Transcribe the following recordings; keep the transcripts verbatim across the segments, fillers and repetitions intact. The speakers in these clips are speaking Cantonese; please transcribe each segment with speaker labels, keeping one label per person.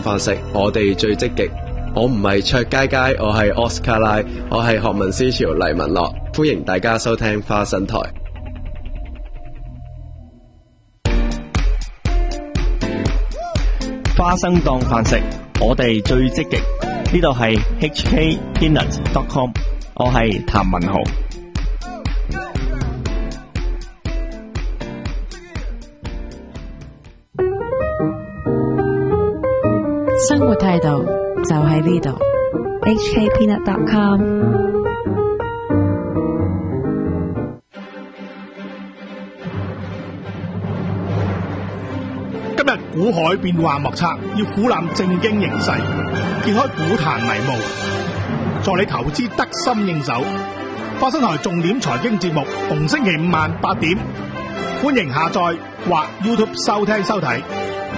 Speaker 1: 飯食，我哋最積極。我唔係卓佳佳，我係奧斯卡拉，我係學民思潮黎文樂，歡迎大家收聽花生台。
Speaker 2: 花生當飯食，我哋最積極。呢度係 H K Peanut dot com， 我係譚文豪。
Speaker 3: 生活態度就喺呢度 H K Peanut dot com。
Speaker 4: 今日股海變幻莫測，要俯覽正經形勢，揭開股壇迷霧，助你投資得心應手。花生台重點財經節目，逢星期五晚八點，歡迎下載或 YouTube 收聽收睇。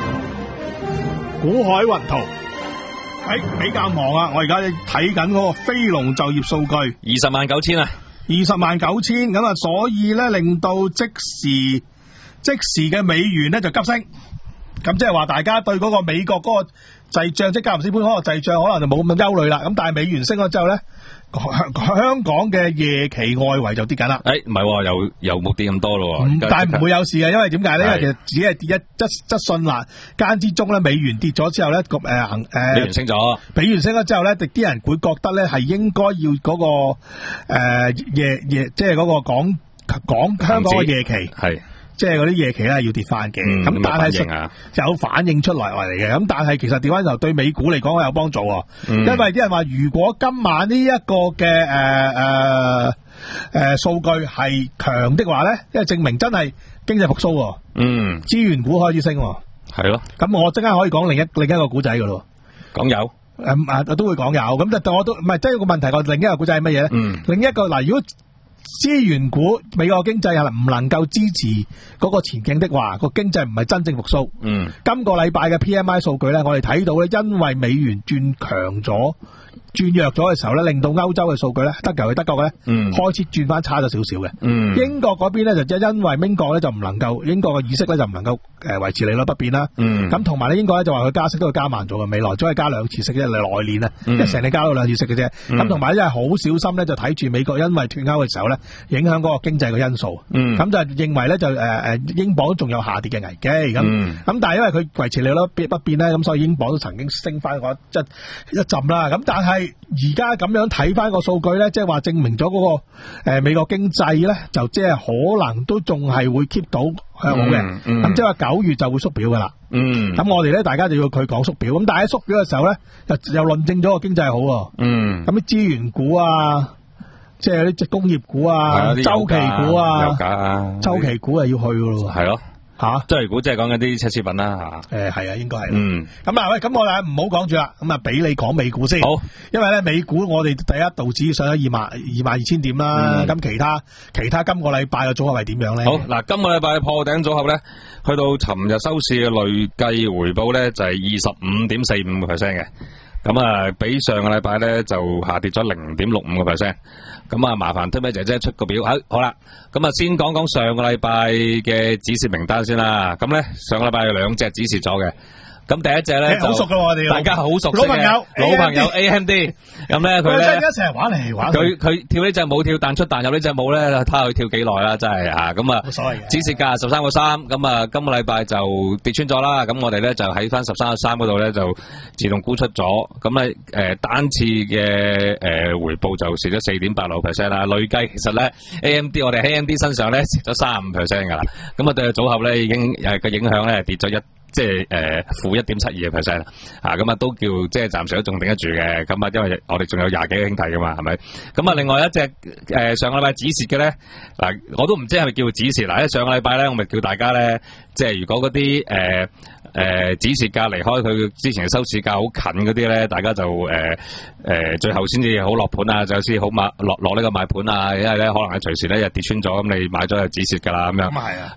Speaker 4: 股海雲圖，喺、哎、比較忙啊！我而家睇緊嗰個非農就業數據，
Speaker 5: 二十萬九千啊，
Speaker 4: 二十萬九千咁啊，所以咧令到即時即時嘅美元咧就急升，咁即係話大家對嗰個美國嗰個滯脹，即係格林斯潘嗰個滯脹，可能就冇咁憂慮啦。咁但係美元升咗之後咧，香港嘅夜期外圍就跌緊啦。
Speaker 5: 誒，唔係，又又冇跌咁多咯。
Speaker 4: 嗯、但係唔會有事嘅，因為點解咧？因為其實只係跌一則則信啦，間之中咧，美元跌咗之後咧，咁誒行誒，
Speaker 5: 美元升咗，
Speaker 4: 美元升咗之後咧，啲人會覺得咧係應該要嗰、那個誒、呃、夜夜，即係嗰個講講香港嘅夜期係。即係嗰啲夜期咧要跌翻嘅，咁、嗯、但係、啊、有反應出嚟嚟嘅，咁但係其實調翻就對美股嚟講有幫助、嗯，因為啲人話如果今晚呢一個嘅誒誒誒數據係強的話咧，因為證明真係經濟復甦，嗯，資源股開始升，係咯，咁我即刻可以講另一另一個古仔噶咯，
Speaker 5: 講有，
Speaker 4: 誒啊都會講有，咁但我都唔係，即係個問題個另一個古仔係乜嘢咧？嗯，另一個嗱，如果資源股美國經濟係唔能夠支持嗰個前景的話，個經濟唔係真正復甦。嗯，今個禮拜嘅 P M I 數據咧，我哋睇到咧，因為美元轉強咗、轉弱咗嘅時候咧，令到歐洲嘅數據咧，德尤其德國咧，嗯，開始轉翻差咗少少嘅。嗯，英國嗰邊咧就即係因為英國咧就唔能夠，英國嘅議息咧就唔能夠誒維持利率不變啦。嗯，咁同埋咧英國咧就話佢加息都會加慢咗嘅，未來只係加兩次息啫，來年啊，因為成年加咗兩次息嘅啫。咁同埋咧係好小心咧，就睇住美國因為脫歐嘅時候咧，影響嗰個經濟嘅因素，咁、嗯、就認為咧就誒誒、呃、英鎊仲有下跌嘅危機，咁咁、嗯、但係因為佢維持利率不變咧，咁所以英鎊都曾經升翻嗰一一陣啦。咁但係而家咁樣睇翻個數據咧，即係話證明咗嗰、那個誒、呃、美國經濟咧，就即係可能都仲係會 keep 到向好嘅。咁、嗯嗯、即係話九月就會縮表噶啦。咁、嗯、我哋咧大家就要佢講縮表。咁但係喺縮表嘅時候咧，又又論證咗個經濟好。嗯，咁啲資源股啊。即係啲工業股啊，周期股啊，周期股係要去噶咯，係咯吓，周期股即係講緊啲奢侈品啦吓，誒係啊，應該係，嗯，咁啊喂，咁我哋唔好講住啦，咁啊俾你講美股先，好，因為咧美股我哋第一道指上咗二萬二萬二千點啦，咁、嗯、其他其他今個禮拜嘅組合係點樣咧？好，嗱，今個禮拜嘅破頂組合咧，去到尋日收市嘅累計回報咧就係二十五點四五個 percent 嘅。咁啊，比上個禮拜咧就下跌咗零點六五個 percent。咁啊，麻煩推咩姐姐出個表。好，好啦，咁啊，先講講上個禮拜嘅指示名單先啦。咁咧，上個禮拜有兩隻指示咗嘅。咁第一隻咧，好熟噶，我哋大家好熟悉嘅老朋友，老朋友 A M D。咁咧佢咧，而家成日玩嚟玩去。佢佢跳呢隻舞跳彈出彈入呢隻舞咧，睇下佢跳幾耐啦，真係吓。咁啊，冇所謂嘅。指示價十三個三，咁啊，今個禮拜就跌穿咗啦。咁我哋咧就喺翻十三個三嗰度咧就自動沽出咗。咁咧誒單次嘅誒回報就蝕咗四點八六 percent 啦。累計其實咧 A M D 我哋喺 A M D 身上咧蝕咗三十五 percent 噶啦。咁啊對個組合咧已經誒個影響咧跌咗一。即係誒負一點七二個 percent 啦，啊咁啊都叫即係暫時都仲頂得住嘅，咁啊因為我哋仲有廿幾個兄弟噶嘛，係咪？咁啊另外一隻誒、呃、上個禮拜指示嘅咧，嗱我都唔知係咪叫指示，嗱喺上個禮拜咧我咪叫大家咧，即係如果嗰啲誒誒指示價離開佢之前嘅收市價好近嗰啲咧，大家就誒誒、呃呃、最後先至好落盤啊，就先好買落落呢個買盤啊，因為咧可能係隨時咧又跌穿咗，咁你買咗就指示噶啦咁樣。咁啊係啊。咁啊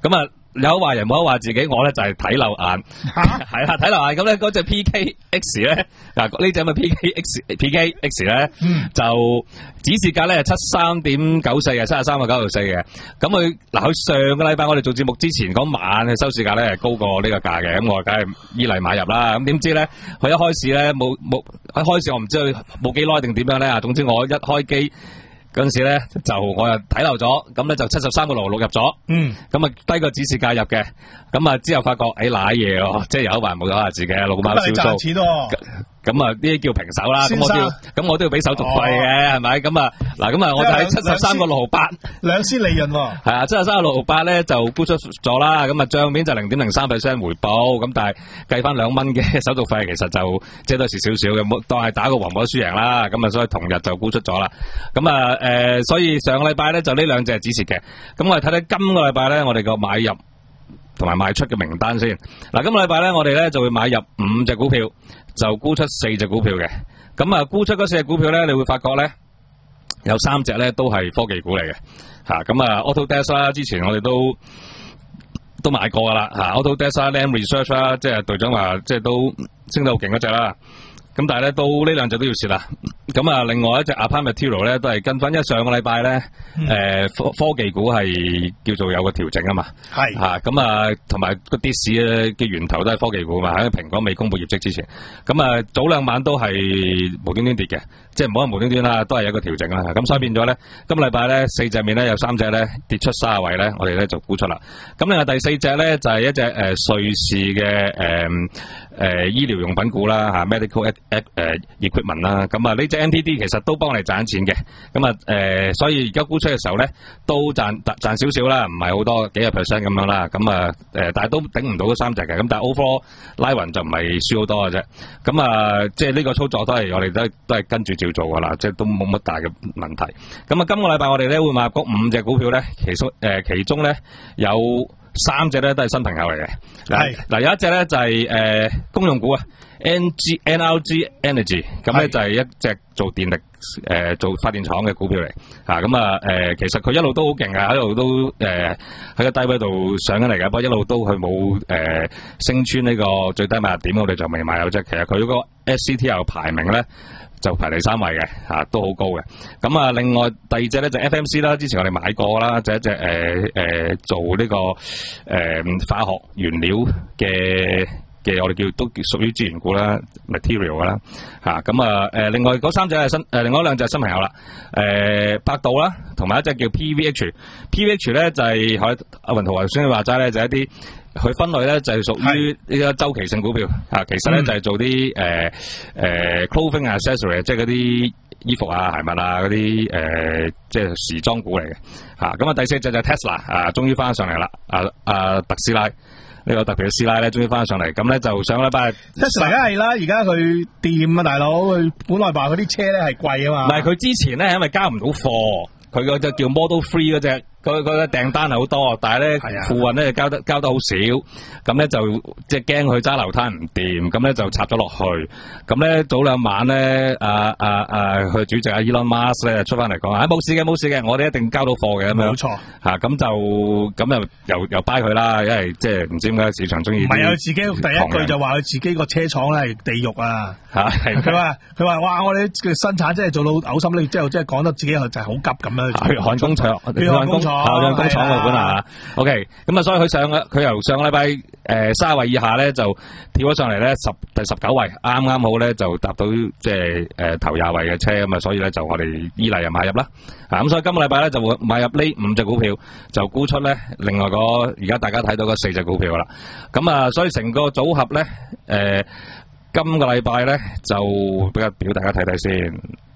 Speaker 5: 有話人冇得話自己，我咧就係睇漏眼，係啦睇漏眼咁咧嗰隻 P K X 咧嗱呢隻咁嘅 P K X P K X 咧、嗯、就指示價咧係七三點九四嘅，七十三個九毫四嘅。咁佢嗱佢上個禮拜我哋做節目之前嗰晚嘅收市價咧係高過呢個價嘅，咁我梗係依例買入啦。咁點知咧佢一開始咧冇冇一開始我唔知佢冇幾耐定點樣咧啊，總之我一開機。嗰陣時咧就我又睇漏咗，咁咧就七十三個六六入咗，嗯，咁啊低個指示價入嘅，咁啊之後發覺誒瀨嘢喎，即係有還冇有下自己六貓少數，咁啊呢啲叫平手啦，咁我都要，咁我都要俾手續費嘅，係咪？咁啊嗱，咁啊我就喺七十三個六毫八，
Speaker 4: 兩仙利潤喎，
Speaker 5: 係啊，七十三個六毫八咧就沽出咗啦，咁啊帳面就零點零三 percent 回報，咁但係計翻兩蚊嘅手續費，其實就即係都係蝕少少嘅，冇當係打個和冇輸贏啦，咁啊所以同日就沽出咗啦，咁啊。誒、呃，所以上個禮拜咧就呢兩隻指示嘅，咁我哋睇睇今個禮拜咧我哋個買入同埋賣出嘅名單先。嗱，今個禮拜咧我哋咧就會買入五隻股票，就沽出四隻股票嘅。咁啊，沽出嗰四隻股票咧，你會發覺咧有三隻咧都係科技股嚟嘅，吓咁啊 Autodesk 啦，之前我哋都都買過噶啦，吓 Autodesk 啦 Lam Research 啦，即係隊長話即係都升得好勁嗰隻啦。咁但係咧，到呢兩隻都要蝕啦。咁啊，另外一隻 Applied Materials 咧，都係跟翻，因為上個禮拜咧，誒、嗯呃、科科技股係叫做有個調整啊嘛。係吓咁啊，同埋個跌市嘅源頭都係科技股嘛。喺蘋果未公布業績之前，咁啊早兩晚都係無端端跌嘅，即係唔好話無端端啦，都係有個調整啦。咁所以變咗咧，今個禮拜咧四隻面咧有三隻咧跌出卅位咧，我哋咧就沽出啦。咁另外第四隻咧就係、是、一隻誒、呃、瑞士嘅誒誒醫療用品股啦吓 ，medical誒誒 equipment 啦。咁啊呢隻 M T D 其實都幫你賺錢嘅。咁啊誒，所以而家沽出嘅時候咧都賺賺少少啦，唔係好多幾個 percent 咁樣啦。咁啊誒，但係都頂唔到嗰三隻嘅。咁但係 overall 拉勻就唔係輸好多嘅啫。咁啊，即係呢個操作都係我哋都都係跟住照做噶啦，即係都冇乜大嘅問題。咁啊，今個禮拜我哋咧會買入嗰五隻股票咧，其中誒、呃、其中咧有三隻咧都係新朋友嚟嘅。係嗱，有一隻咧就係、是、誒、呃、公用股啊 ，N G N R G Energy， 咁咧就係一隻做電力誒、呃、做發電廠嘅股票嚟吓。咁啊誒、呃，其實佢一路都好勁啊，一路都誒喺、呃、個低位度上緊嚟嘅，不過一路都佢冇誒升穿呢個最低買入點，我哋就未買有啫。其實佢嗰個 S C T L 排名咧就排第三位嘅吓、啊，都好高嘅。咁啊，另外第二隻咧就 F M C 啦，之前我哋買過啦，就一隻誒誒做呢、這個誒、呃、化學原料嘅嘅，我哋叫都屬於資源股啦 ，material 啦吓。咁啊誒、呃，另外嗰三隻係新誒、呃，另外兩隻係新朋友啦。誒、呃，百度啦，同埋一隻叫 P V H，P V H 咧就係喺阿雲圖頭先話齋咧，就係、一啲。佢分類咧就係屬於呢個周期性股票啊，其實咧就係做啲誒誒 clothing accessory， 即係嗰啲衣服啊、鞋襪啊嗰啲誒，即係時裝股嚟嘅吓。咁啊，第四隻就係 Tesla 啊，終於翻上嚟啦！啊啊，特斯拉呢、呢個特別嘅斯拉咧，終於翻上嚟。咁咧就上個禮拜
Speaker 4: Tesla 梗係啦，而家佢掂啊，大佬，佢本來話嗰啲車咧係貴啊嘛。唔係
Speaker 5: 佢之前咧，因為交唔到貨，佢嗰隻叫 Model Three 嗰隻。佢佢嘅訂單係好多，但係咧付運咧交得交得好少，咁咧就即係驚佢揸流攤唔掂，咁咧就插咗落去。咁咧早兩晚咧，啊啊啊，佢主席阿 Elon Musk 咧出翻嚟講，啊冇事嘅冇事嘅，我哋一定交到貨嘅咁樣。冇錯嚇，咁就咁又又又掰佢啦，因為即係唔知點解市場中意。唔係啊，自己第一句就話佢自己個車廠咧係地獄啊嚇！佢話佢話哇，我哋嘅生產真係做到嘔心瀝，之後即係講得自己就係好急咁樣。血汗工廠，血汗工廠。效養工廠嘅本啊 ，OK，咁啊，所以佢上嘅佢由上個禮拜誒卅位以下咧就跳咗上嚟咧十第十九位，啱啱好咧就達到即係誒頭廿位嘅車咁啊，所以咧就我哋依例又買入啦，啊咁所以今個禮拜咧就會買入呢五隻股票，就沽出咧另外嗰而家大家睇到嗰四隻股票啦，咁啊，所以成個組合咧誒、呃、今個禮拜咧就比較表大家睇睇先。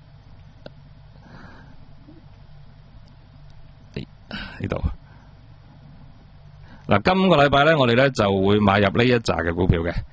Speaker 5: 呢度嗱，今個禮拜咧，我哋咧就會買入呢一紮嘅股票嘅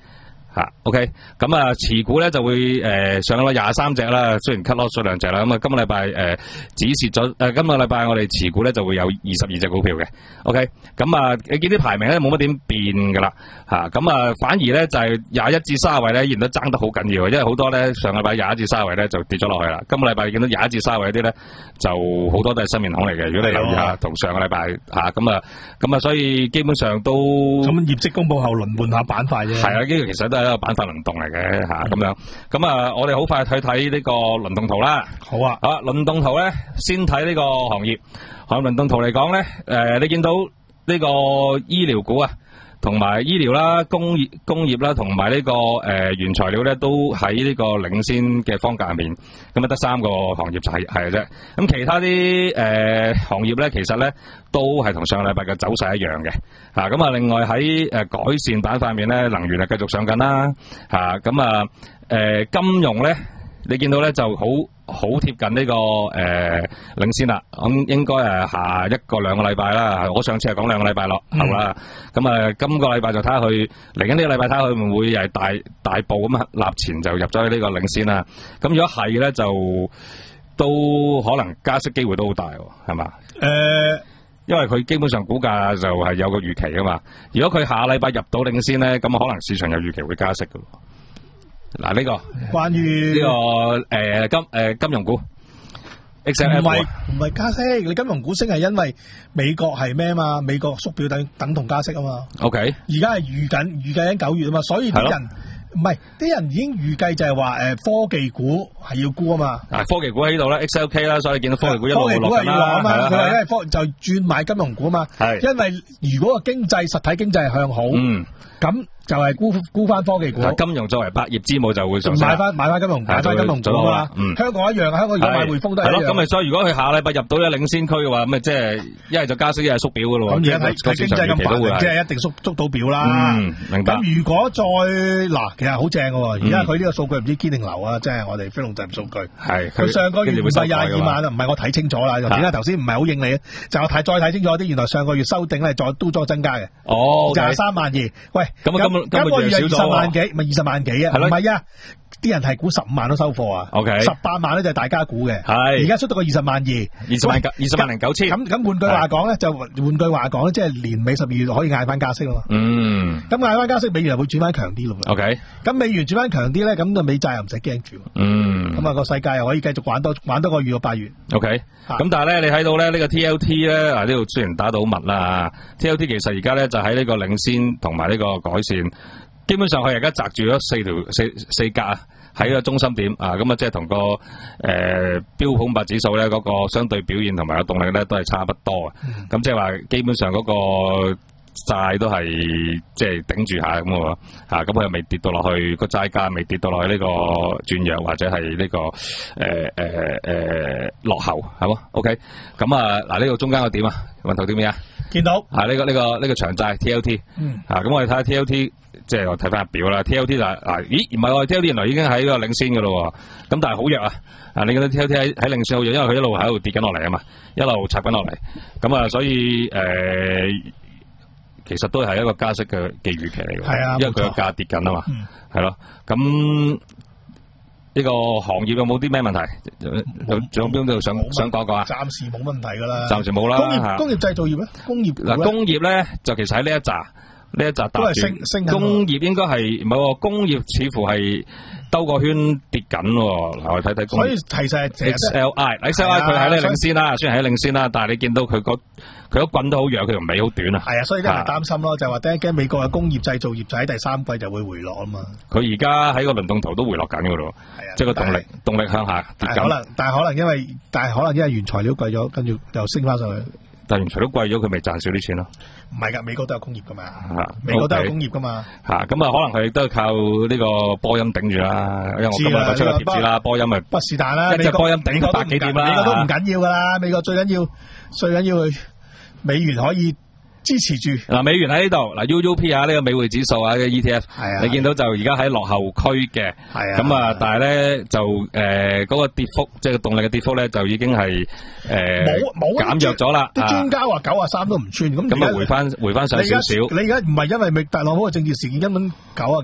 Speaker 5: 吓 ，OK， 咁啊，持股咧就會誒、呃、上咗廿三隻啦，雖然 cut loss 咗兩隻啦，咁啊今個禮拜誒止蝕咗，誒今個禮拜我哋持股咧就會有二十二隻股票嘅 ，OK， 咁啊你見啲排名咧冇乜點變噶啦，吓，咁啊反而咧就係廿一至卅位咧依然都爭得好緊要，因為好多咧上個禮拜廿一至卅位咧就跌咗落去啦，今個禮拜見到廿一至卅位啲咧就好多都係新面孔嚟嘅，如果你留意下同上個禮拜吓，咁啊咁啊所以基本上都
Speaker 4: 咁業績公布後輪換下板塊啫，
Speaker 5: 係啊，呢個其實都係一個板塊輪動嚟嘅吓，咁樣，咁啊，我哋好快睇睇呢個輪動圖啦。
Speaker 4: 好啊，
Speaker 5: 好，輪動圖咧，先睇呢個行業。行業輪動圖嚟講咧，誒，你見到呢個醫療股啊，同埋醫療啦、工業、工業啦，同埋呢個誒原材料咧，都喺呢個領先嘅方格入面。咁啊，得三個行業就係係嘅啫。咁其他啲誒行業咧，其實咧都係同上個禮拜嘅走勢一樣嘅。吓，咁啊，另外喺誒改善板塊面咧，能源係繼續上緊啦。吓，咁啊，誒金融咧，你見到咧就好好貼近呢、這個誒、呃、領先啦，咁應該係下一個兩個禮拜啦。我上次係講兩個禮拜落後啦，咁啊、嗯、今個禮拜就睇下佢嚟緊呢個禮拜睇下佢會唔會係大大步咁立前就入咗呢個領先啦。咁如果係咧，就都可能加息機會都好大，係嘛？誒、呃，因為佢基本上股價就係有個預期噶嘛。如果佢下禮拜入到領先咧，咁可能市場有預期會加息噶。嗱，呢個
Speaker 4: 關於
Speaker 5: 呢個誒金誒金融股，唔
Speaker 4: 係唔係加息，你金融股升係因為美國係咩嘛？美國縮表等等同加息啊嘛。OK，而家係預緊預計緊九月啊嘛，所以啲人唔係啲人已經預計就係話誒科技股係要沽啊嘛。啊，科技股喺呢度咧 ，X L K 啦，所以見到科技股一路落緊啦。係佢話因為科就轉買金融股啊嘛。係，因為如果個經濟實體經濟係向好，嗯，咁。就係沽沽翻科技股，金融作為百業之母就會上升，買翻買翻金融，買翻金融股啦。香港一樣，香港如果買匯豐都係一樣。係咯，咁咪所以如果佢下禮拜入到一領先區嘅話，咁咪即係一係就加息，一係縮表噶咯。咁而家睇經濟咁繁榮，即係一定縮縮到表啦。嗯，明白。咁如果再嗱，其實好正嘅，而家佢呢個數據唔知堅定流啊，即係我哋飛龍站數據。係佢上個月唔係廿二萬啊，唔係我睇清楚啦。點解頭先唔係好應你？就我睇再睇清楚啲，原來上個月修訂咧，再都再增加嘅。哦，廿三萬二。喂，咁啊。今個月係二十萬幾，咪二十萬幾啊？唔係啊，啲人係估十五萬都收貨啊。O K， 十八萬咧就係大家估嘅。係，而家出到個二十萬二，二十萬二十萬零九千。咁咁換句話講咧，就換句話講咧，即係年尾十二月可以嗌翻加息咯。嗯。咁嗌翻加息，美元又會轉翻強啲咯。O K。咁美元轉翻強啲咧，咁就美債又唔使驚住。嗯。咁啊個世界又可以繼續玩多玩多個月到八月。O K。咁但係咧，你睇到咧呢個 T L T 咧啊呢度雖然打到好密啦 ，T L T 其實而家咧就喺呢個領先同埋呢個改善。基本上佢而家擲住咗四條四四格啊，喺個中心點啊，咁啊即係同個誒、呃、標普五百指數咧嗰個相對表現同埋個動力咧都係差不多啊。咁即係話基本上嗰個債都係即係頂住下咁喎嚇，咁佢又未跌到落去，個債價未跌到落去呢個轉弱或者係呢、這個誒誒誒落後係嘛 ？OK， 咁啊嗱呢個中間個點啊，問頭點咩啊？見到啊呢、這個呢、這個呢、這個長債 T L T， 嗯啊咁我哋睇下 T L T。即係我睇翻表啦 ，T L T 就嗱、是啊，咦唔係喎 ，T L T 原來已經喺個領先噶咯，咁但係好弱啊！啊，你覺得 T L T 喺喺領先好弱，因為佢一路喺度跌緊落嚟啊嘛，一路插緊落嚟，咁啊，所以誒、呃，其實都係一個加息嘅嘅預期嚟嘅，係啊，因為佢個價跌緊啊嘛，係咯，咁呢個行業有冇啲咩問題？有仲有邊度想想講講啊？暫時冇問題噶啦，暫時冇啦。工業工業製造業咧，工業嗱工業咧就其實喺呢一紮。呢一集都係升升緊，工業應該係唔係喎？工業似乎係兜個圈跌緊喎。嗱，我睇睇工業。所以其實係 X L I，X L I 佢喺呢領先啦，雖然喺領先啦，但係你見到佢個佢個棍都好弱，佢條尾好短啊。係啊，所以而家係擔心咯，就係話驚驚美國嘅工業製造業就喺第三季就會回落啊嘛。佢而家喺個輪動圖都回落緊㗎咯，即係個動力動力向下跌緊。可能，但係可能因為但係可能因為原材料貴咗，跟住又升翻上去。但係原材料貴咗，佢咪賺少啲錢咯？唔係噶，美國都有工業噶嘛，美國都有工業噶嘛。吓咁啊，可能佢都係靠呢個波音頂住啦。因為我今日就出個貼紙啦，波音咪不是但啦，一隻波音頂百幾點啦。美國都唔緊要噶啦，美國最緊要最緊要佢美元可以支持住。嗱，美元喺呢度，嗱 U U P 啊，呢個美匯指數啊，呢個 E T F， 你見到就而家喺落後區嘅，咁啊，但係咧就誒嗰個跌幅，即係個動力嘅跌幅咧，就已經係誒冇冇減弱咗啦。啲專家話九啊三都唔穿，咁咁啊回翻回翻上少少。你而家唔係因為特朗普嘅政治事件，根本九啊幾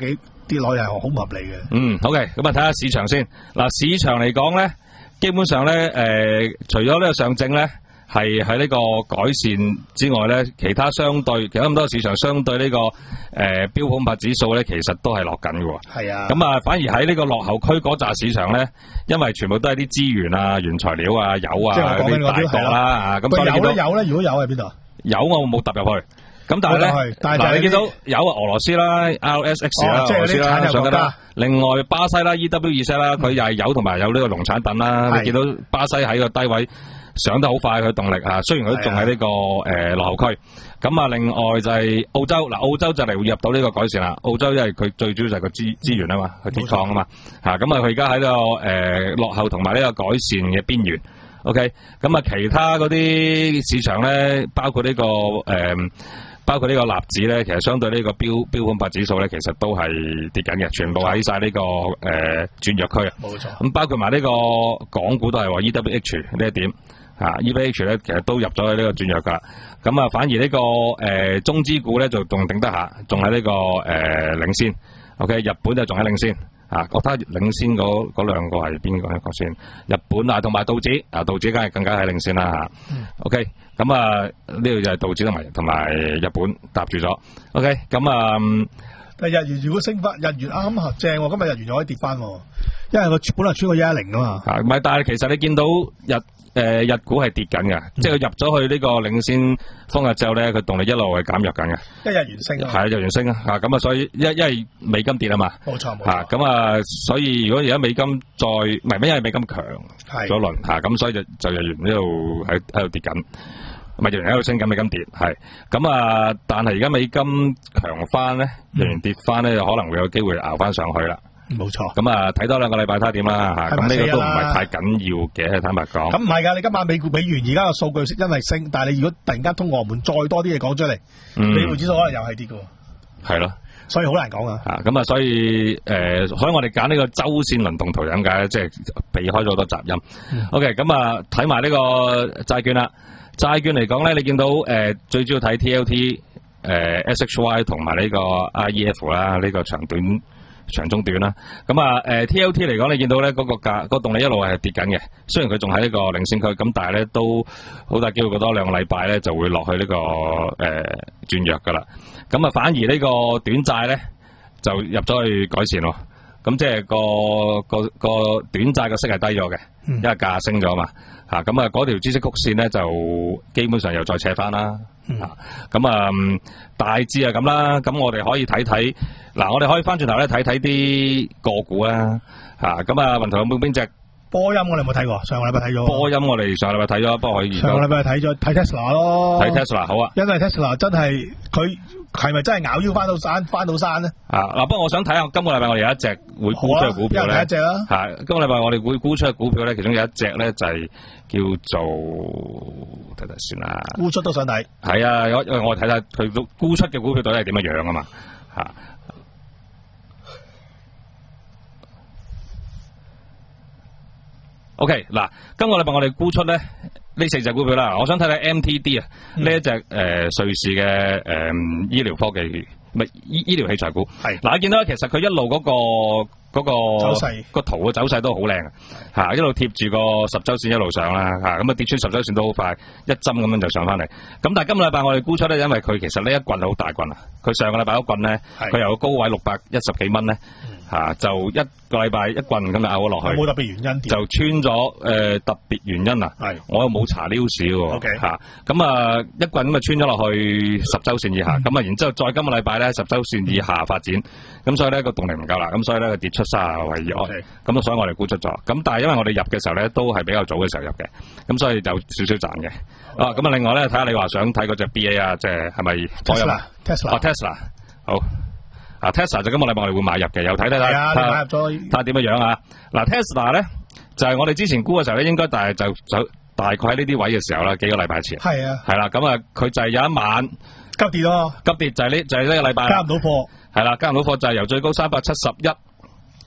Speaker 4: 跌落去係好唔合理嘅。
Speaker 5: 嗯，好嘅，咁啊睇下市場先。嗱，市場嚟講咧，基本上咧，誒、呃，除咗呢個上證咧係喺呢個改善之外咧，其他相對其他咁多市場相對呢、這個誒、呃、標普五百指數咧，其實都係落緊嘅。
Speaker 4: 係啊，
Speaker 5: 咁啊，反而喺呢個落後區嗰扎市場咧，因為全部都係啲資源啊、原材料啊、油啊嗰啲大國啦，啊，咁所以
Speaker 4: 有咧有咧，如果有喺邊度？
Speaker 5: 有我冇踏入去。咁但係咧，嗱你見到有啊俄羅斯啦、R S X 啦、俄羅斯啦上緊啦，另外巴西啦、E W 二十啦，佢又係有同埋有呢個農產品啦。你見到巴西喺個低位上得好快，佢動力嚇，雖然佢仲喺呢個誒落後區。咁啊，另外就係澳洲嗱，澳洲就嚟會入到呢個改善啦。澳洲因為佢最主要就係個資資源啊嘛，佢鐵礦啊嘛嚇。咁啊，佢而家喺呢個誒落後同埋呢個改善嘅邊緣。OK，咁啊，其他嗰啲市場咧，包括呢個誒。包括呢個納指咧，其實相對呢個標標普五百指數咧，其實都係跌緊嘅，全部喺晒呢個誒轉弱區啊。冇錯。咁包括埋呢個港股都係話 E W H 呢一點啊 ，E W H 咧其實都入咗去呢個轉弱噶。咁啊，反而呢、這個誒、呃、中資股咧就仲頂得下，仲喺呢個誒、呃、領先。OK， 日本就仲喺領先。啊，覺得領先嗰嗰兩個係邊個一個先？日本啊，同埋道指啊，道指梗係更加係領先啦嚇。嗯、OK，咁啊呢度就係道指同埋同埋日本搭住咗。OK，咁啊，
Speaker 4: 但日元如果升翻，日元啱啱正喎，今日日元又可以跌翻喎，因為佢本來穿過一一零啊嘛。啊，
Speaker 5: 唔係，但係其實你見到日。誒、呃，日股係跌緊嘅，嗯、即係佢入咗去呢個領先風日之後咧，佢動力一路係減弱緊嘅。
Speaker 4: 一日元升啊，
Speaker 5: 係日元升啊，吓咁啊，所以一因為美金跌啊嘛，
Speaker 4: 冇錯冇錯，
Speaker 5: 吓咁啊，所以如果而家美金再唔係咩，因為美金強咗輪吓，咁所以就就日元呢度喺喺度跌緊，唔係日元喺度升緊，美金跌係，咁啊，但係而家美金強翻咧，日元跌翻咧，就可能會有機會熬翻上去啦。
Speaker 4: 冇錯，
Speaker 5: 咁啊睇多兩個禮拜睇下點啦吓，咁呢個都唔係太緊要嘅，坦白講。咁
Speaker 4: 唔係噶，你今晚美股美元而家個數據因為升，但係你如果突然間通俄門再多啲嘢講出嚟，
Speaker 5: 嗯、
Speaker 4: 美匯指數可能又係跌噶。係
Speaker 5: 咯，
Speaker 4: 所以好難講啊。
Speaker 5: 吓咁啊，所以誒、呃，所以我哋揀呢個周線輪動圖點解咧？即係避開咗好多雜音。嗯、OK，咁啊睇埋呢個債券啦。債券嚟講咧，你見到誒、呃、最主要睇 T L T、誒、呃、S H Y 同埋呢個 I E F 啦，呢個長短。長中短啦，咁啊，誒 T L T 嚟講，你見到咧嗰個價，嗰個動力一路係跌緊嘅。雖然佢仲喺呢個領先區，咁但係咧都好大機會，過多兩個禮拜咧就會落去呢、這個誒轉、呃、弱噶啦。咁啊，反而呢個短債咧就入咗去改善咯。咁即係個個個短債嘅息係低咗嘅，因為價升咗嘛。吓咁啊，嗰條孳息曲線咧就基本上又再扯翻啦。吓咁啊，大致係咁啦。咁我哋可以睇睇，嗱，我哋可以翻轉頭咧睇睇啲個股啦。吓咁啊，雲圖有冇邊隻？
Speaker 4: 波音我哋有冇睇過？上個禮拜睇咗。波
Speaker 5: 音我哋上個禮拜睇咗，不過可以。
Speaker 4: 上個禮拜睇咗睇 Tesla 咯。
Speaker 5: 睇 Tesla 好啊。
Speaker 4: 因為 Tesla 真係佢係咪真係咬腰翻到山翻到山咧？
Speaker 5: 啊嗱，不過我想睇下今個禮拜我哋有一隻會沽出嘅股票咧。
Speaker 4: 一隻啦。
Speaker 5: 係今個禮拜我哋會沽出嘅股票咧，其中有一隻咧就係叫做睇睇先啦。
Speaker 4: 沽出都想睇。係
Speaker 5: 啊，因為我睇睇佢沽出嘅股票到底係點樣樣啊嘛吓。O K， 嗱，今個禮拜我哋沽出咧呢四隻股票啦，我想睇睇 M T D 啊，呢一隻誒瑞士嘅誒、呃、醫療科技唔係醫醫療器材股。係嗱，你見到其實佢一路嗰、嗰個嗰、嗰個
Speaker 4: 走勢
Speaker 5: 個圖嘅走勢都好靚吓，一路貼住個十周線一路上啦吓，咁啊跌穿十周線都好快，一針咁樣就上翻嚟。咁但係今個禮拜我哋沽出咧，因為佢其實呢一棍好大棍啊，佢上個禮拜嗰棍咧，佢由個高位六百一十幾蚊咧。吓、啊、就一個禮拜一棍咁就拗咗落去，
Speaker 4: 冇特別原因，
Speaker 5: 就穿咗誒、呃、特別原因啊！係我又冇查溜士喎，吓咁啊一棍咁啊穿咗落去十周線以下，咁啊、嗯、然之後再今個禮拜咧十周線以下發展，咁、嗯、所以咧個動力唔夠啦，咁所以咧佢跌出卅位以外，咁、okay. 所以我哋沽出咗，咁但係因為我哋入嘅時候咧都係比較早嘅時候入嘅，咁所以就少少賺嘅。Okay. 啊咁啊另外咧睇下你話想睇嗰隻 B A 啊，即係係咪
Speaker 4: Tesla？Tesla
Speaker 5: 哦 Tesla 好。啊 Tesla 就今個禮拜我哋會買入嘅，又睇睇睇，睇
Speaker 4: 買入咗，睇下
Speaker 5: 點樣樣啊！嗱 Tesla 咧就係、是、我哋之前估嘅時候咧，應該大係就就大概喺呢啲位嘅時候啦，幾個禮拜前係啊，係啦，咁啊佢就係有一晚
Speaker 4: 急跌咯，
Speaker 5: 急跌就係呢就係呢個禮拜
Speaker 4: 加唔到貨，
Speaker 5: 係啦，加唔到貨就係由最高三百七十一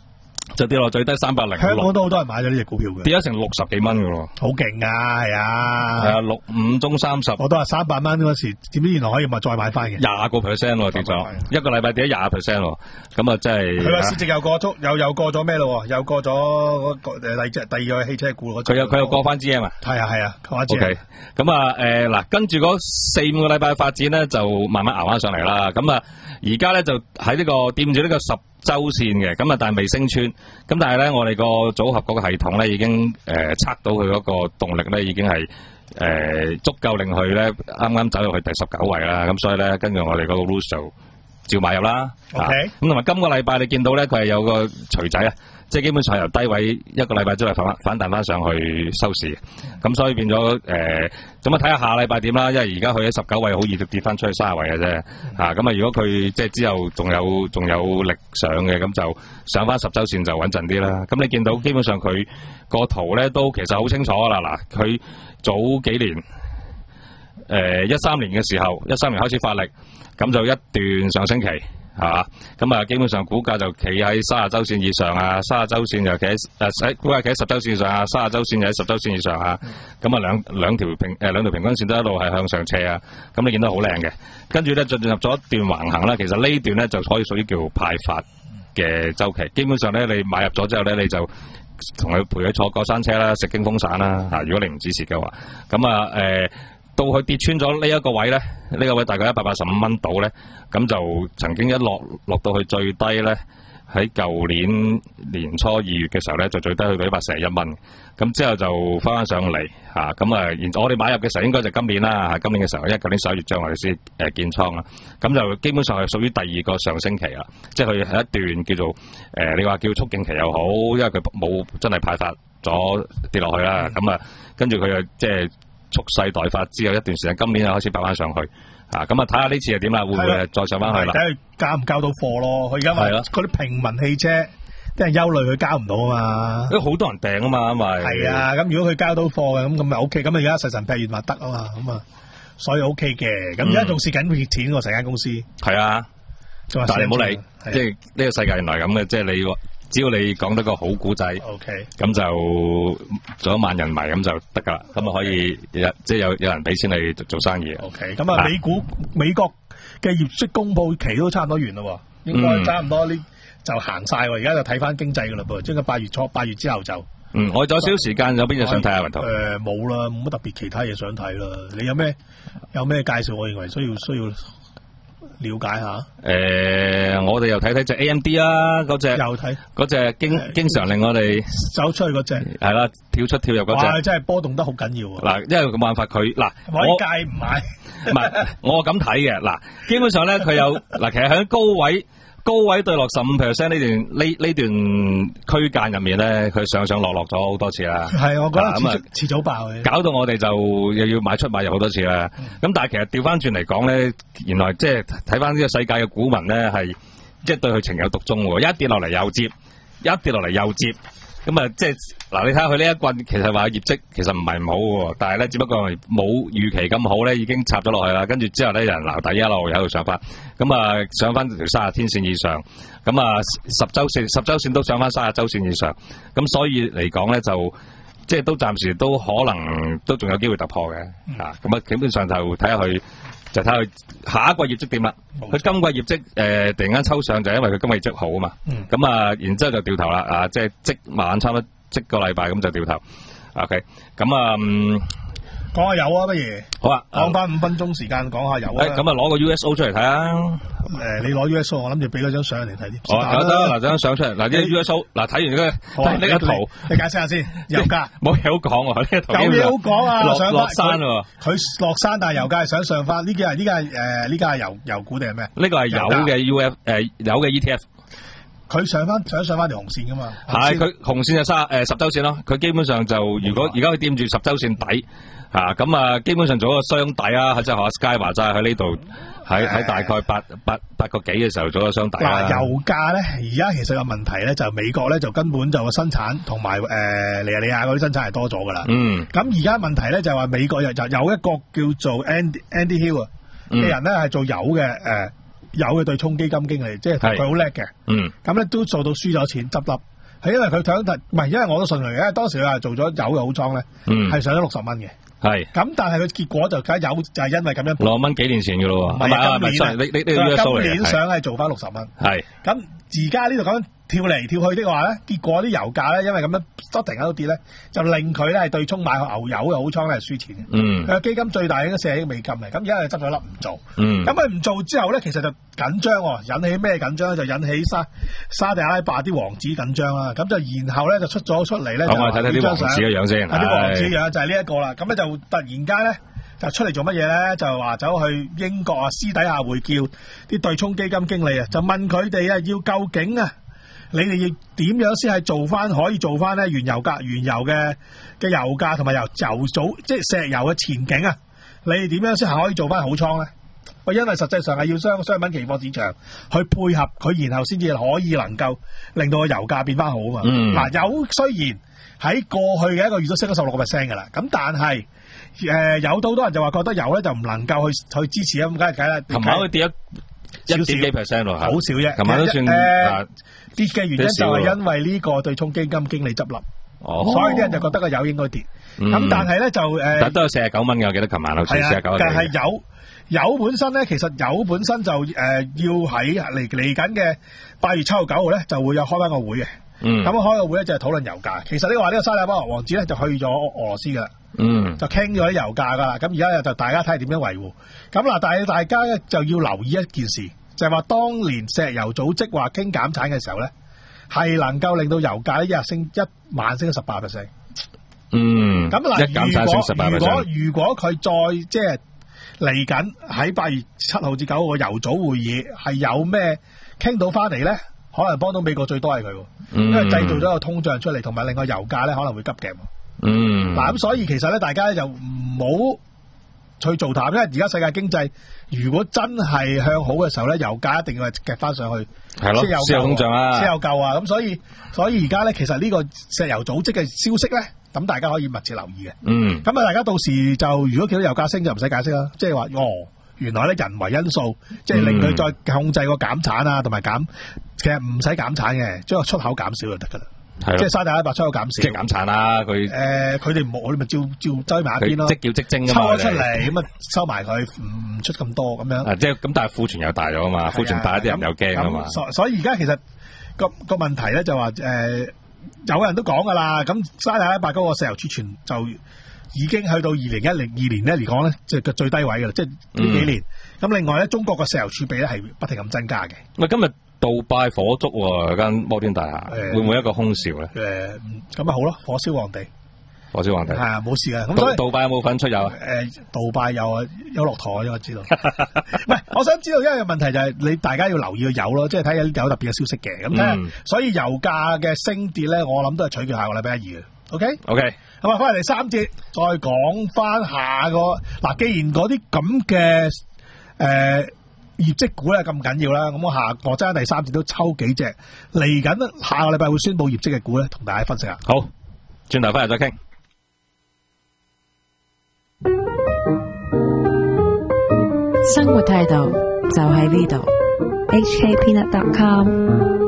Speaker 5: 就跌落最低三百零
Speaker 4: 香港
Speaker 5: 六，
Speaker 4: 都好多人買咗呢隻股票嘅，
Speaker 5: 跌咗成六十幾蚊嘅喎。
Speaker 4: 好勁啊，係啊，
Speaker 5: 係啊，六五中三十，
Speaker 4: 我都話三百蚊嗰時，點知原來可以咪再買翻嘅。
Speaker 5: 廿個 percent 喎跌咗，一個禮拜跌咗廿 percent 喎，咁啊真係。
Speaker 4: 佢個市值又過足，又又過咗咩咯？又過咗嗰個誒，第第二個汽車股嗰隻。
Speaker 5: 佢又佢又過翻 G M 啊？
Speaker 4: 係啊係啊，過翻 G M。
Speaker 5: OK，咁啊誒嗱，跟住嗰四五個禮拜發展咧，就慢慢熬翻上嚟啦。咁啊，而家咧就喺呢個掂住呢個十周線嘅，咁啊但係未升穿，咁但係咧我哋個組合嗰個系統咧已經誒、呃、測到佢嗰個動力咧已經係誒、呃、足夠令佢咧啱啱走入去第十九位啦，咁所以咧跟住我哋嗰個 rules 就照買入啦。
Speaker 4: OK，
Speaker 5: 咁同埋今個禮拜你見到咧佢係有個錘仔啊，即係基本上由低位一個禮拜之內反反彈翻上去收市，咁所以變咗誒，咁啊睇下下禮拜點啦，因為而家佢喺十九位好易跌翻出去三十位嘅啫，嚇咁啊如果佢即係之後仲有仲有力上嘅，咁就上翻十週線就穩陣啲啦。咁你見到基本上佢個圖咧都其實好清楚噶啦，嗱佢早幾年誒一三年嘅時候，一三年開始發力，咁就一段上升期。係嘛？咁啊，基本上股價就企喺三十周線以上啊，三十周線就企喺誒喺股價企喺十周線以上啊，三十周線就喺十周線以上啊。咁啊，兩兩條平誒兩條平均線都一路係向上斜啊。咁你見到好靚嘅，跟住咧進入咗一段橫行啦。其實呢段咧就可以屬於叫派發嘅周期。基本上咧，你買入咗之後咧，你就同佢陪佢坐過山車啦，食驚風散啦。嚇，如果你唔止蝕嘅話，咁啊誒。呃到佢跌穿咗呢一個位咧，呢、這個位大概一百八十五蚊度咧，咁就曾經一落落到去最低咧，喺舊年年初二月嘅時候咧，就最低去到一百四十一蚊，咁之後就翻翻上嚟嚇，咁啊，然我哋買入嘅時候應該就今年啦嚇，今年嘅時候，因為舊年十一月將我哋先誒建倉啦，咁就基本上係屬於第二個上升期啦，即係佢係一段叫做誒、呃，你話叫促進期又好，因為佢冇真係派發咗跌落去啦，咁啊，跟住佢又即係。蓄勢待發之後一段時間，今年又開始擺翻上去，啊咁啊睇下呢次係點啦，會唔會再上翻去啦？
Speaker 4: 睇佢交唔交到貨咯。佢而家話嗰啲平民汽車，啲人憂慮佢交唔到啊嘛。因為
Speaker 5: 好多人訂啊嘛，因為
Speaker 4: 係啊，咁如果佢交到貨嘅，咁咁咪 O K。咁啊而家神神劈完話得啊嘛，咁啊所以 O K 嘅。咁而家仲蝕緊血錢喎，成間公司。係
Speaker 5: 啊，但係你唔好理，即係呢個世界原來咁嘅，即係你。只要你講得個好古仔，咁、okay. 就做一萬人迷咁就得噶啦，咁啊可以即係有有人俾錢你做生意。
Speaker 4: OK，咁啊美股美國嘅業績公佈期都差唔多完啦，應該差唔多呢就行晒喎。而家就睇翻經濟噶啦噃，即係八月初八月之後就
Speaker 5: 嗯，我仲有少少時間，有邊嘢想睇下雲圖？
Speaker 4: 誒冇啦，冇乜特別其他嘢想睇啦。你有咩有咩介紹？我認為需要需要。了解下，誒、
Speaker 5: 呃，我哋又睇睇隻 A M D 啦，嗰隻
Speaker 4: 又睇
Speaker 5: 嗰隻經經常令我哋
Speaker 4: 走出去嗰隻，係
Speaker 5: 啦，跳出跳入嗰隻，
Speaker 4: 哇，真係波動得好緊要喎。
Speaker 5: 嗱，因為冇辦法佢嗱，
Speaker 4: 我戒唔買，
Speaker 5: 唔係我咁睇嘅，嗱，基本上咧佢有嗱，其實喺高位。高位對落十五 percent 呢段呢呢段區間入面咧，佢上上落落咗好多次啦。
Speaker 4: 係，我覺得遲早遲早爆嘅。
Speaker 5: 搞到我哋就又要買出買入好多次啦。咁、嗯、但係其實調翻轉嚟講咧，原來即係睇翻呢個世界嘅股民咧，係即係對佢情有獨鍾喎。一跌落嚟又接，一跌落嚟又接。咁啊，即係嗱，你睇下佢呢一棍，其實話業績其實唔係唔好喎，但係咧只不過係冇預期咁好咧，已經插咗落去啦。跟住之後咧，人留底一路喺度上翻，咁啊上翻條三十天線以上，咁啊十週線十週線都上翻三十週線以上，咁所以嚟講咧就即係都暫時都可能都仲有機會突破嘅嚇。咁啊基本上就睇下佢。就睇佢下一季業績點啦。佢今季業績誒、呃、突然間抽上，就係因為佢今季業績好啊嘛。咁、嗯、啊，然之後就掉頭啦。啊，即係即晚差唔多即個禮拜咁就掉頭。OK，咁啊，講、嗯、
Speaker 4: 下有啊，不如
Speaker 5: 好啊，
Speaker 4: 講翻五分鐘時間講下有啊。
Speaker 5: 咁啊，攞個 U S O 出嚟睇啊。
Speaker 4: 誒、呃，你攞 U S O， 我諗住俾嗰張相嚟睇啲。
Speaker 5: 好，有得嗱張相出嚟，嗱啲 U S O， 嗱睇完呢個呢個圖，
Speaker 4: 你解釋下先。油價
Speaker 5: 冇嘢好講喎，呢個圖
Speaker 4: 有嘢好講啊！
Speaker 5: 落落山喎，
Speaker 4: 佢落山，但係油價係想上翻。呢幾日呢個係誒呢個係油油股定係咩？
Speaker 5: 呢個係有嘅 U F 誒有嘅 E T F。
Speaker 4: 佢上翻想上翻條紅線噶嘛？
Speaker 5: 係佢紅線就三誒十周線咯。佢基本上就如果而家佢掂住十周線底。啊，咁啊，基本上做一個雙底啊，即係學 Sky 話齋喺呢度，喺喺大概八八八個幾嘅時候做一個雙底啦。
Speaker 4: 嗱，油價咧，而家其實有問題咧，就美國咧就根本就個生產同埋誒尼日利亞嗰啲生產係多咗噶啦。嗯。咁而家問題咧就係話美國又就有一個叫做 Andy Andy Hill 啊嘅人咧係做油嘅誒、呃、油嘅對沖基金經理，即係佢好叻嘅。嗯。咁咧都做到輸咗錢執笠。 係因為佢想唔係，因為我都信佢嘅，因為當時佢係做咗油嘅好倉咧，
Speaker 5: 嗯
Speaker 4: 係上咗六十蚊嘅。
Speaker 5: 係
Speaker 4: 咁但係佢結果就梗係有就係因為咁樣
Speaker 5: 六蚊幾年前嘅咯喎，
Speaker 4: 唔係啊
Speaker 5: 唔係
Speaker 4: 今年啊
Speaker 5: 你你你呢個數嚟嘅
Speaker 4: 今年想係做翻六十蚊。
Speaker 5: 係
Speaker 4: 咁而家呢度咁樣跳嚟跳去的話咧，結果啲油價咧，因為咁樣不停喺度跌咧，就令佢咧係對沖買牛油嘅好倉咧係輸錢嘅。
Speaker 5: 嗯
Speaker 4: 佢嘅基金最大應該四十億美金嚟，咁而家係執咗粒唔做。
Speaker 5: 嗯
Speaker 4: 咁佢唔做之後咧，其實就緊張喎，引起咩緊張咧？就引起沙沙地阿拉伯啲王子緊張啦。咁就然後咧就出咗出嚟咧，
Speaker 5: 咁我哋睇睇啲王子嘅樣先，
Speaker 4: 啊啲王子樣就係呢一個啦。咁咧就突然間咧就出嚟做乜嘢咧？就話走去英國啊，私底下會叫啲對沖基金經理啊，就問佢哋啊，要究竟啊，你哋要點樣先係做翻可以做翻咧原油價、原油嘅嘅油價同埋油油組即係石油嘅前景啊？你哋點樣先係可以做翻好倉咧？喂，因為實際上係要商商品期貨市場去配合佢，然後先至可以能夠令到個油價變翻好啊嘛。嗱、
Speaker 5: 嗯，
Speaker 4: 油雖然喺過去嘅一個月都升咗十六個 percent 㗎啦，咁但係誒、呃、有好多人就話覺得油咧就唔能夠去去支持啊，咁梗係梗啦。
Speaker 5: 琴晚佢跌咗一點幾 percent 咯，
Speaker 4: 好少啫。
Speaker 5: 琴晚都算
Speaker 4: 誒、
Speaker 5: 啊
Speaker 4: 跌嘅原因就係因為呢個對沖基金經理執笠，
Speaker 5: 哦，
Speaker 4: 所以啲人就覺得個油應該跌。咁、
Speaker 5: 嗯
Speaker 4: 但係咧就誒，
Speaker 5: 但都有四十九蚊嘅，我記得琴晚好似
Speaker 4: 係啊
Speaker 5: 四十九，
Speaker 4: 但係油油本身咧，其實油本身就誒、呃、要喺嚟嚟緊嘅八月七號九號咧就會有開翻個會嘅。
Speaker 5: 嗯
Speaker 4: 咁開個會咧就係討論油價。其實呢個話呢個沙利巴王子咧就去咗俄羅斯噶啦，
Speaker 5: 嗯
Speaker 4: 就傾咗啲油價噶啦。咁而家就大家睇下點樣維護。咁嗱，但係大家咧就要留意一件事，就係、是、話當年石油組織話傾減產嘅時候咧，係能夠令到油價咧一日升一晚升咗十八 percent。
Speaker 5: 嗯，
Speaker 4: 咁嗱，
Speaker 5: 一減產升十八
Speaker 4: 如果如
Speaker 5: percent，
Speaker 4: 果如果佢再即係嚟緊喺八月七號至九號嘅油組會議係有咩傾到翻嚟咧，可能幫到美國最多係佢，
Speaker 5: 嗯
Speaker 4: 因為製造咗個通脹出嚟，同埋另外油價咧可能會急夾。
Speaker 5: 嗯，
Speaker 4: 嗱咁所以其實咧，大家就唔好去做淡，因為而家世界經濟如果真係向好嘅時候咧，油價一定要係夾翻上去，
Speaker 5: 係咯，先有通脹啊，
Speaker 4: 先有夠啊！咁所以所以而家咧，其實呢個石油組織嘅消息咧，咁大家可以密切留意嘅。
Speaker 5: 嗯，
Speaker 4: 咁啊，大家到時就如果見到油價升就唔使解釋啦，即係話哦，原來咧人為因素，即係令佢再控制個減產啊，同埋減，其實唔使減產嘅，將個出口減少就得噶啦。
Speaker 5: 係
Speaker 4: 即係沙特阿拉伯出口減少，
Speaker 5: 即係減產啦，佢
Speaker 4: 誒佢哋冇，我哋咪照照擠埋一邊咯，
Speaker 5: 即叫即徵啊嘛，
Speaker 4: 抽咗出嚟咁啊收埋佢，唔出咁多咁樣。
Speaker 5: 啊，即係咁，但係庫存又大咗啊嘛，庫存大啲人又驚啊嘛。
Speaker 4: 所所以而家其實個個問題咧就話誒、呃，有人都講噶啦，咁沙特阿拉伯嗰個石油儲存就已經去到二零一零二年咧嚟講咧，即係個最低位噶啦，即係呢幾年。咁、嗯、另外咧，中國個石油儲備咧係不停咁增加嘅。
Speaker 5: 喂，今日杜拜火燭喎，間摩天大廈，
Speaker 4: 呃、
Speaker 5: 會唔會一個空兆咧？
Speaker 4: 誒咁啊好咯，火燒皇帝，
Speaker 5: 火燒皇帝
Speaker 4: 係啊冇事嘅。咁所以
Speaker 5: 杜拜有冇份出油啊？
Speaker 4: 誒、呃，杜拜有啊，有落台我知道。唔係，我想知道，因為問題就係你大家要留意個油咯，即係睇下有特別嘅消息嘅。咁睇下，
Speaker 5: 嗯、所
Speaker 4: 以油價嘅升跌咧，我諗都係取決下個禮拜一二嘅。OK，OK，、
Speaker 5: okay?
Speaker 4: 咁啊，翻嚟第三節再講翻下個嗱，既然嗰啲咁嘅誒業績股咧咁緊要啦，咁我下我真係第三節都抽幾隻嚟緊，下個禮拜會宣布業績嘅股咧，同大家分析下。
Speaker 5: 好，轉頭翻嚟再傾。
Speaker 3: 生活態度就喺呢度。H K Peanut dot com